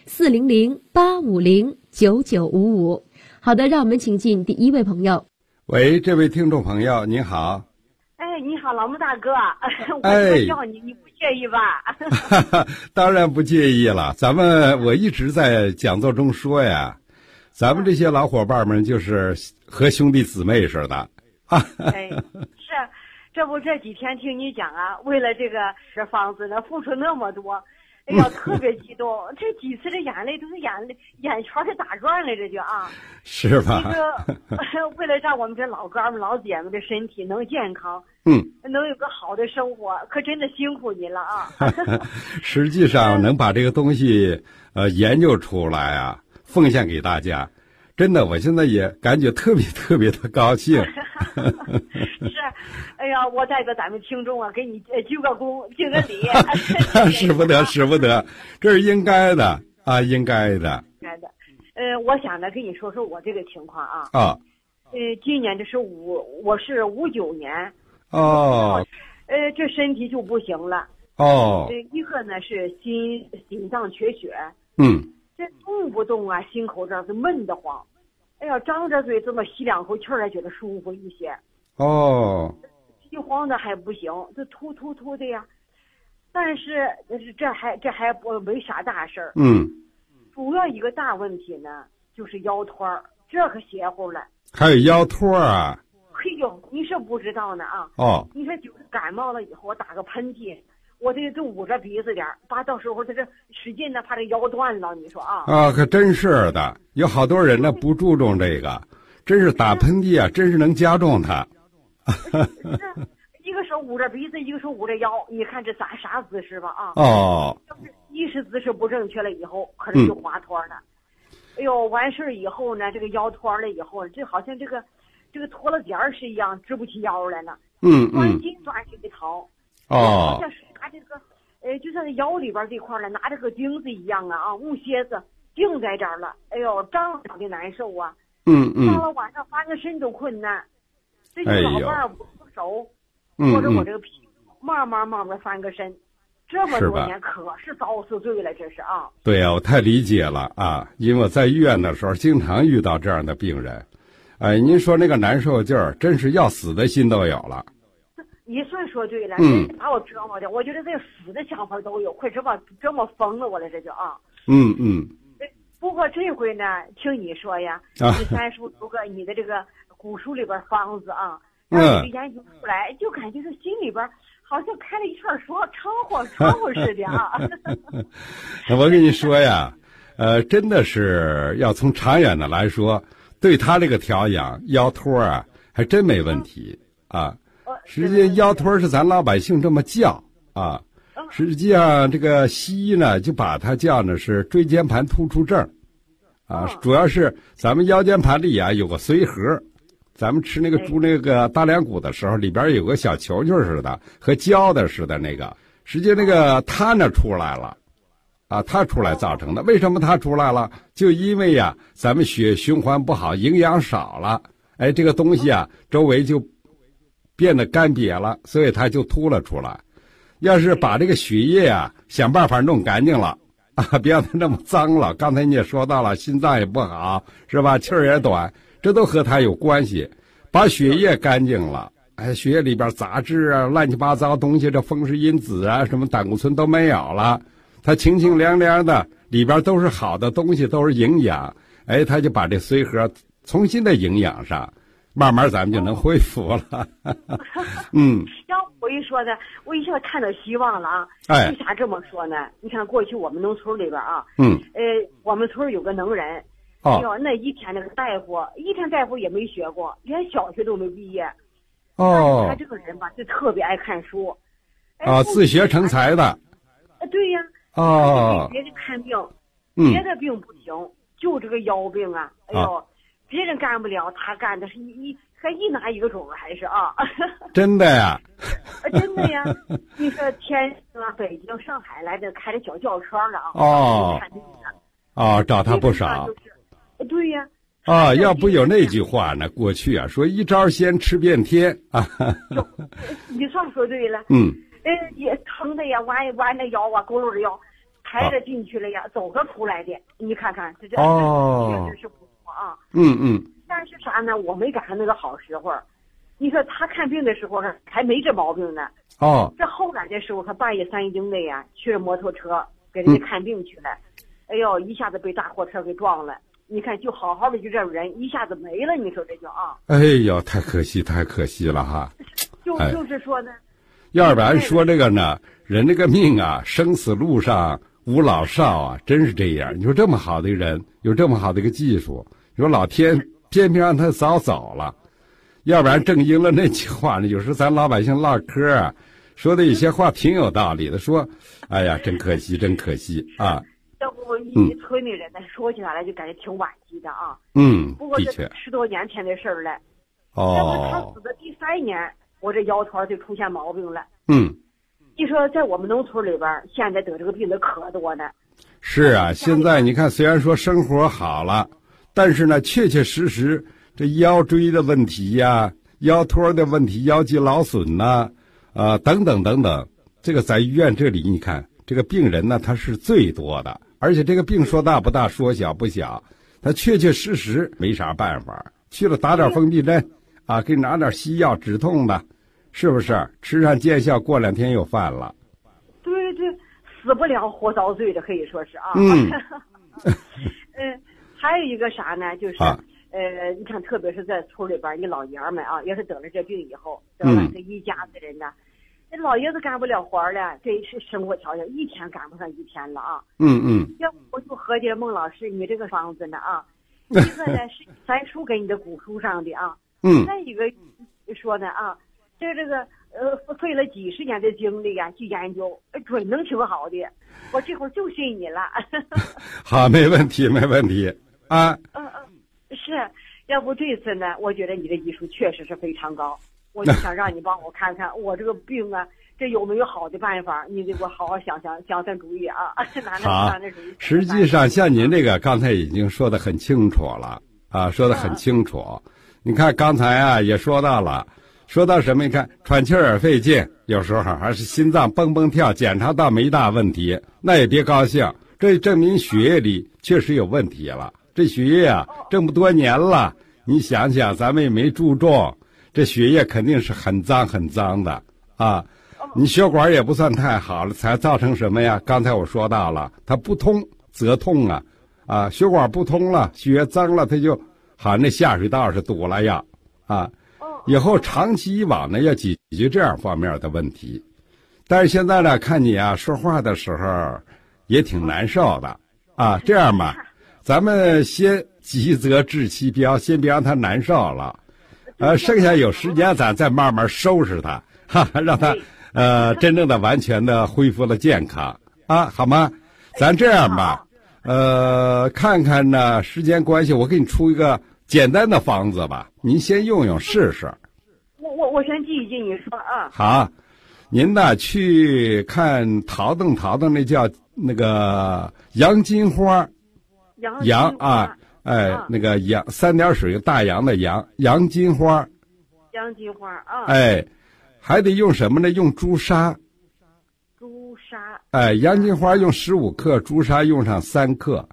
400-850-9955。好的，让我们请进第一位朋友。 喂，这位听众朋友您好。 哎，你好，老孟大哥，我叫你，你不介意吧？ 当然不介意了。我一直在讲座中说呀，咱们这些老伙伴们就是和兄弟姊妹似的。 哎，是，这几天听你讲啊，为了这房子呢，付出那么多，哎呀，特别激动。这几次的眼泪都是眼圈是打转来着，就是吧？ 为了让我们这老哥们老姐们的身体能健康，能有个好的生活，可真的辛苦您了啊！ 实际上能把这个东西研究出来啊，奉献给大家，真的，我现在也感觉特别特别的高兴。 是，哎呀，我代表咱们听众啊，给你鞠个躬，敬个礼。 使不得，这是应该的啊，应该的。 我想呢，跟你说说我这个情况啊。今年我是59年。这身体就不行了。一个呢是心脏缺血。这动不动啊，心口这儿是闷得慌。哎呀，张着嘴这么吸2口气儿，觉得舒服一些。 一晃的还不行，就突的呀。但是这还不没啥大事儿。主要一个大问题呢，就是腰托儿，这可邪乎了。 还有腰托啊？ 嘿呦，你是不知道呢啊！ 哦， 你说就是感冒了以后，我打个喷嚏，我这就捂着鼻子点儿，怕到时候他这使劲的，怕这腰断了。你说啊？ 啊，可真是的，有好多人呢不注重这个，真是打喷嚏啊，真是能加重它。 一个手捂着鼻子，一个手捂着腰，你看这啥姿势吧啊？ 哦， 就是一是姿势不正确了以后，可能就滑脱了。哎呦，完事儿以后呢，这个腰脱了以后，这好像这个脱了点儿是一样，直不起腰来了。钻心钻心的疼。好像是拿这个，就像腰里边这块了，拿这个钉子一样啊，木楔子钉在这儿了。哎呦，张的难受啊。到了晚上翻个身都困难。这些老伴儿不手，或者我这个屁股，慢慢翻个身。这么多年可是遭受罪了，这是啊。 对呀，我太理解了啊，因为我在医院的时候经常遇到这样的病人。您说那个难受劲儿，真是要死的心都有了。 你算说对了，真是把我折磨的，我觉得这死的想法都有，快这么疯了我了，这就啊。不过这回呢，听你说呀，你三叔读个你的这个古书里边方子啊，让你研究出来，就感觉是心里边好像开了一串窗户似的啊。 我跟你说呀，真的是要从长远的来说，对他这个调养腰托啊，还真没问题啊。实际上腰托是咱老百姓这么叫啊，实际上这个西医呢就把它叫呢是椎间盘突出症啊，主要是咱们腰间盘里啊有个髓核，咱们吃那个猪那个大梁骨的时候，里边有个小球球似的，和胶的似的那个，实际那个它呢出来了啊，它出来造成的。为什么它出来了？就因为呀咱们血循环不好，营养少了，这个东西啊周围就变得干瘪了，所以它就凸了出来。要是把这个血液啊想办法弄干净了啊，别让它那么脏了。刚才你也说到了，心脏也不好，是吧？气儿也短，这都和它有关系。把血液干净了，血液里边杂质啊、乱七八糟东西，这风湿因子啊、什么胆固醇都没有了，它清清凉凉的，里边都是好的东西，都是营养。它就把这髓核重新的营养上。慢慢咱们就能恢复了。 要我一说呢，我一下看到希望了啊。为啥这么说呢？你看过去我们农村里边啊，我们村有个能人，那一天那个大夫也没学过，连小学都没毕业。他这个人吧，就特别爱看书。 自学成才的。 对呀。给别人看病，别的病不行，就这个腰病啊，别人干不了，他干的是一拿一个种还是啊？ 真的呀？ 真的呀！你说天津啊、北京、上海来的开着小轿车了啊！看病的。找他不少。 对呀。 要不有那句话呢？过去啊，说一招鲜吃遍天啊。 你算说对了。也疼的呀，弯着腰啊，佝偻着腰，抬着进去了呀，走着出来的。你看看，这确实是不错啊。但是啥呢？我没赶上那个好时候。你说他看病的时候还没这毛病呢。这后来的时候，他半夜3更的呀，去了摩托车给人家看病去了。哎呦，一下子被大货车给撞了。你看，就好好的就这种人，一下子没了。你说这就啊？哎呦，太可惜了哈。 就是说呢。 要不然说这个呢，人这个命啊，生死路上无老少啊，真是这样。你说这么好的人，有这么好的一个技术，你说老天偏偏让他早走了，要不然正应了那句话呢。有时咱老百姓唠嗑啊，说的一些话挺有道理的，说，哎呀，真可惜啊。 要不一村里人呢，说起来就感觉挺惋惜的啊。不过这10多年前的事儿了。要不他死的第3年。我这腰托就出现毛病了。你说在我们农村里边，现在得这个病的可多呢。 是啊，现在你看，虽然说生活好了，但是呢，确实这腰椎的问题呀、腰托的问题、腰肌劳损呐，等等，这个在医院这里，你看这个病人呢，他是最多的，而且这个病说大不大，说小不小，他确实没啥办法，去了打点封闭针。给你拿点西药止痛的， 是不是？吃上见效，过2天又犯了。 对对，死不了活遭罪的，可以说是啊。还有一个啥呢？就是你看，特别是在村里边，你老爷们啊，要是得了这病以后，对吧？这一家子人呢，那老爷子干不了活了，这是生活条件一天赶不上一天了啊。要不我就合计孟老师，你这个方子呢啊，一个呢是咱书给你的古书上的啊，再一个说呢啊，这个费了几十年的精力啊去研究，准能挺好的。我这会儿就信你了。 好，没问题，没问题啊。 是，要不这次呢，我觉得你的医术确实是非常高，我就想让你帮我看看我这个病啊，这有没有好的办法？你得给我好好想想主意啊。 好，实际上像您这个刚才已经说得很清楚了啊，说得很清楚。你看刚才啊也说到了。说到什么？你看喘气儿费劲，有时候还是心脏蹦蹦跳，检查到没大问题，那也别高兴，这证明血液里确实有问题了。这血液啊，这么多年了，你想想，咱们也没注重，这血液肯定是很脏很脏的啊。你血管也不算太好了，才造成什么呀？刚才我说到了，它不通则痛啊，血管不通了，血液脏了，它就好像那下水道是堵了呀啊。以后长期以往呢，要解决这样方面的问题。但是现在呢，看你啊说话的时候也挺难受的啊。这样吧，咱们先急则治其标，先别让他难受了。剩下有时间咱再慢慢收拾他，让他真正的完全的恢复了健康啊，好吗？咱这样吧，看看呢时间关系，我给你出一个简单的方子吧，您先用用试试。 我先记一记，你说啊。好， 您呢去看陶邓那叫那个洋金花，洋啊，那个洋3点水大洋的洋，洋金花。 洋金花啊。 还得用什么呢？用朱砂。 朱砂。 洋金花用15克，朱砂用上3克。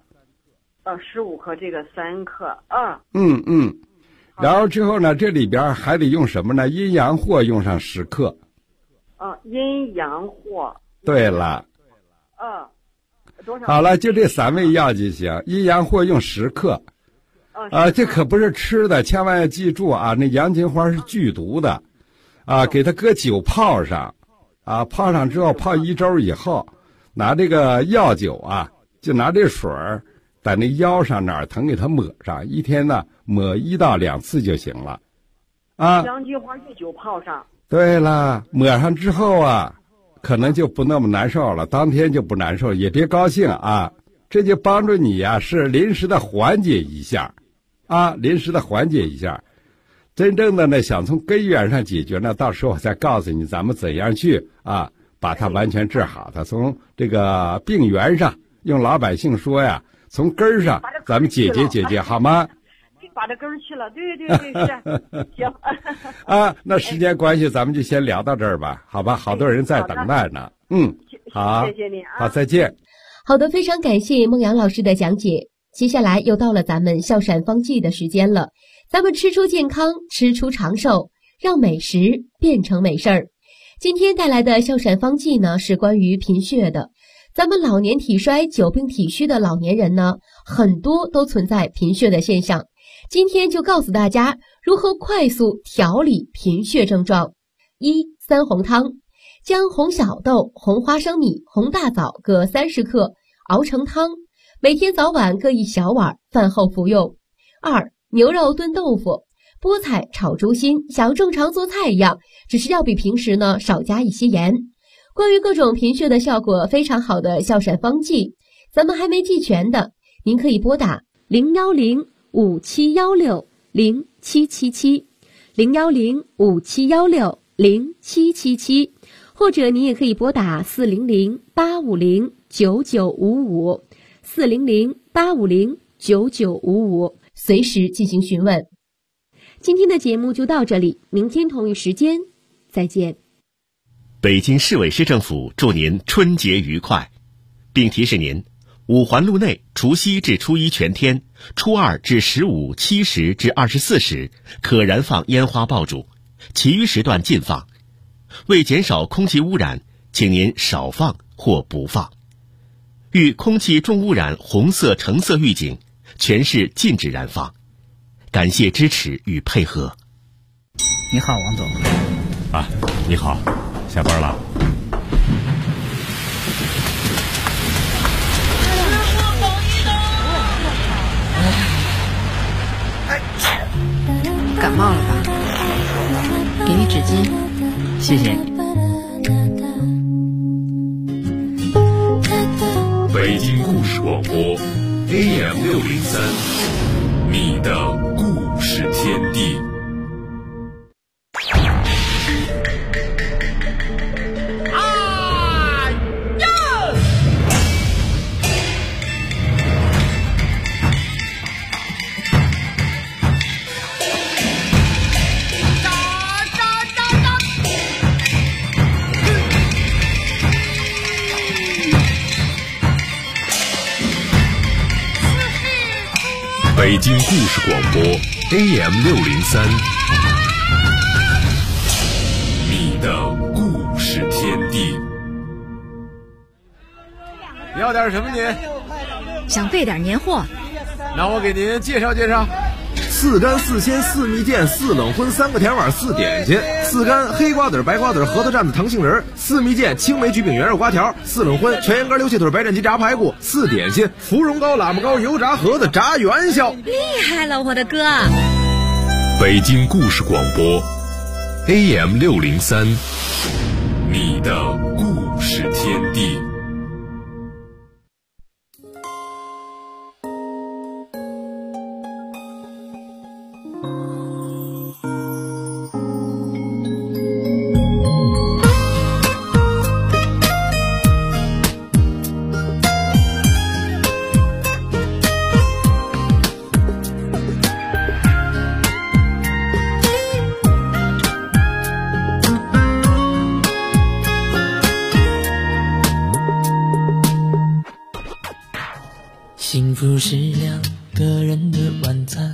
15克，这个3克啊。 然后之后呢，这里边还得用什么呢？阴阳货用上10克。 阴阳货。 对了。 多少？ 好了，就这3味药就行。阴阳货用10克。这可不是吃的，千万要记住啊！那洋金花是剧毒的，给它搁酒泡上，泡上之后泡1周以后，拿这个药酒啊，就拿这水儿。在那腰上哪儿疼给它抹上，一天呢抹1到2次就行了， 洋金花用酒泡上。 对了，抹上之后啊，可能就不那么难受了，当天就不难受，也别高兴啊，这就帮助你呀，是临时的缓解一下，临时的缓解一下。真正的呢，想从根源上解决呢，到时候我再告诉你咱们怎样去把它完全治好它，从这个病源上，用老百姓说呀。从根儿上，咱们解决，好吗？ 把这根儿去了，对，是行。 那时间关系，咱们就先聊到这儿吧，好吧？好多人在等待呢。好， 谢谢你啊。 好，再见。 好的，非常感谢孟阳老师的讲解。接下来又到了咱们笑闪方剂的时间了，咱们吃出健康，吃出长寿，让美食变成美事儿。今天带来的笑闪方剂呢，是关于贫血的。咱们老年体衰、久病体虚的老年人呢，很多都存在贫血的现象。今天就告诉大家如何快速调理贫血症状。3红汤，将红小豆、红花生米、红大枣各30克熬成汤，每天早晚各1小碗，饭后服用。2牛肉炖豆腐，菠菜炒猪心，像正常做菜一样，只是要比平时呢少加一些盐。关于各种贫血的效果非常好的笑闪方剂，咱们还没记全的，您可以拨打010-5716-0777，010-5716-0777，或者您也可以拨打400-850-9955，400-850-9955，随时进行询问。今天的节目就到这里，明天同一时间再见。 北京市委市政府祝您春节愉快，并提示您五环路内除夕至初1全天，初2至15、7时至24时可燃放烟花爆竹，其余时段禁放。 为减少空气污染，请您少放或不放。遇空气重污染红色、橙色预警，全市禁止燃放。感谢支持与配合。 你好，王总。 啊，你好，下班了。 感冒了吧？给你纸巾， 谢谢你。 北京故事广播 AM603，你的故事天地。北京故事广播 AM603，你的故事天地。 你要点什么您？ 想备点年货。 那我给您介绍介绍。 4干4鲜4蜜饯4冷荤3个甜碗4点心，4干黑瓜子白瓜子核桃蘸子糖杏仁，4蜜饯青梅焗饼圆肉瓜条，4冷荤全羊肝溜蟹腿白斩鸡炸排骨，4点心芙蓉糕喇嘛糕油炸盒子炸元宵。 厉害了，我的哥！ 北京故事广播 AM603，你的故事天地。 幸福是两个人的晚餐，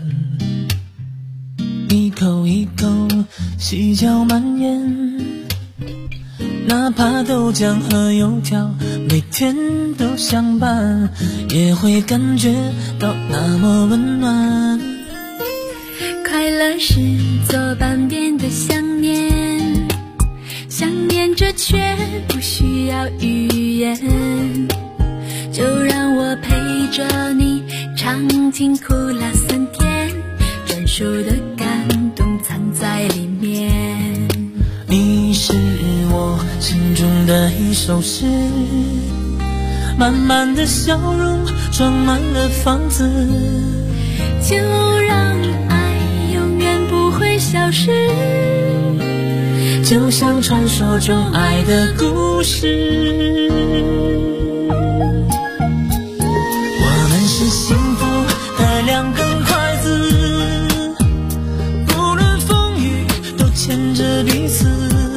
一口一口细嚼慢咽，哪怕豆浆和油条每天都相伴，也会感觉到那么温暖。 快乐是左半边的想念，想念着却不需要语言，就让我陪着你尝尽苦辣酸甜，专属的感动藏在里面。 你是我心中的一首诗，满满的笑容装满了房子， 就让爱永远不会消失， 就像传说中爱的故事。我们是幸福的两根筷子，不论风雨都牵着彼此，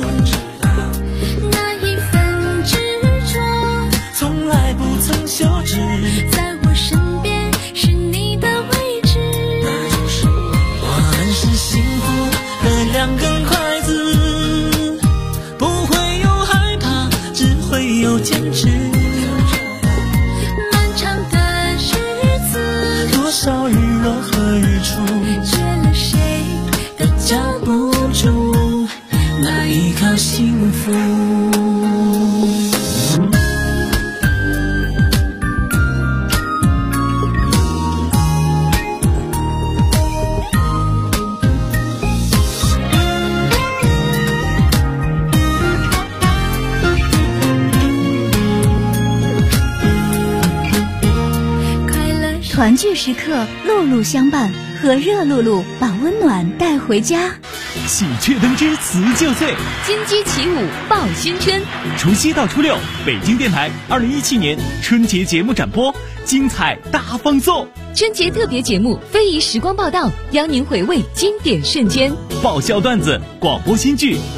那一份执着从来不曾休止， 在我身边是你的位置。 我们是幸福的两根筷子，不会有害怕，只会有坚持。 漫长的日子， 多少日落和日出， 缺了谁都交不出那一刻幸福。 团聚时刻，露露相伴，和热露露把温暖带回家。 喜鹊登枝辞旧岁， 金鸡起舞报新春。 除夕到初六，北京电台2017年春节节目展播，精彩大放送。 春节特别节目《非遗时光报道》，邀您回味经典瞬间， 爆笑段子、广播新剧。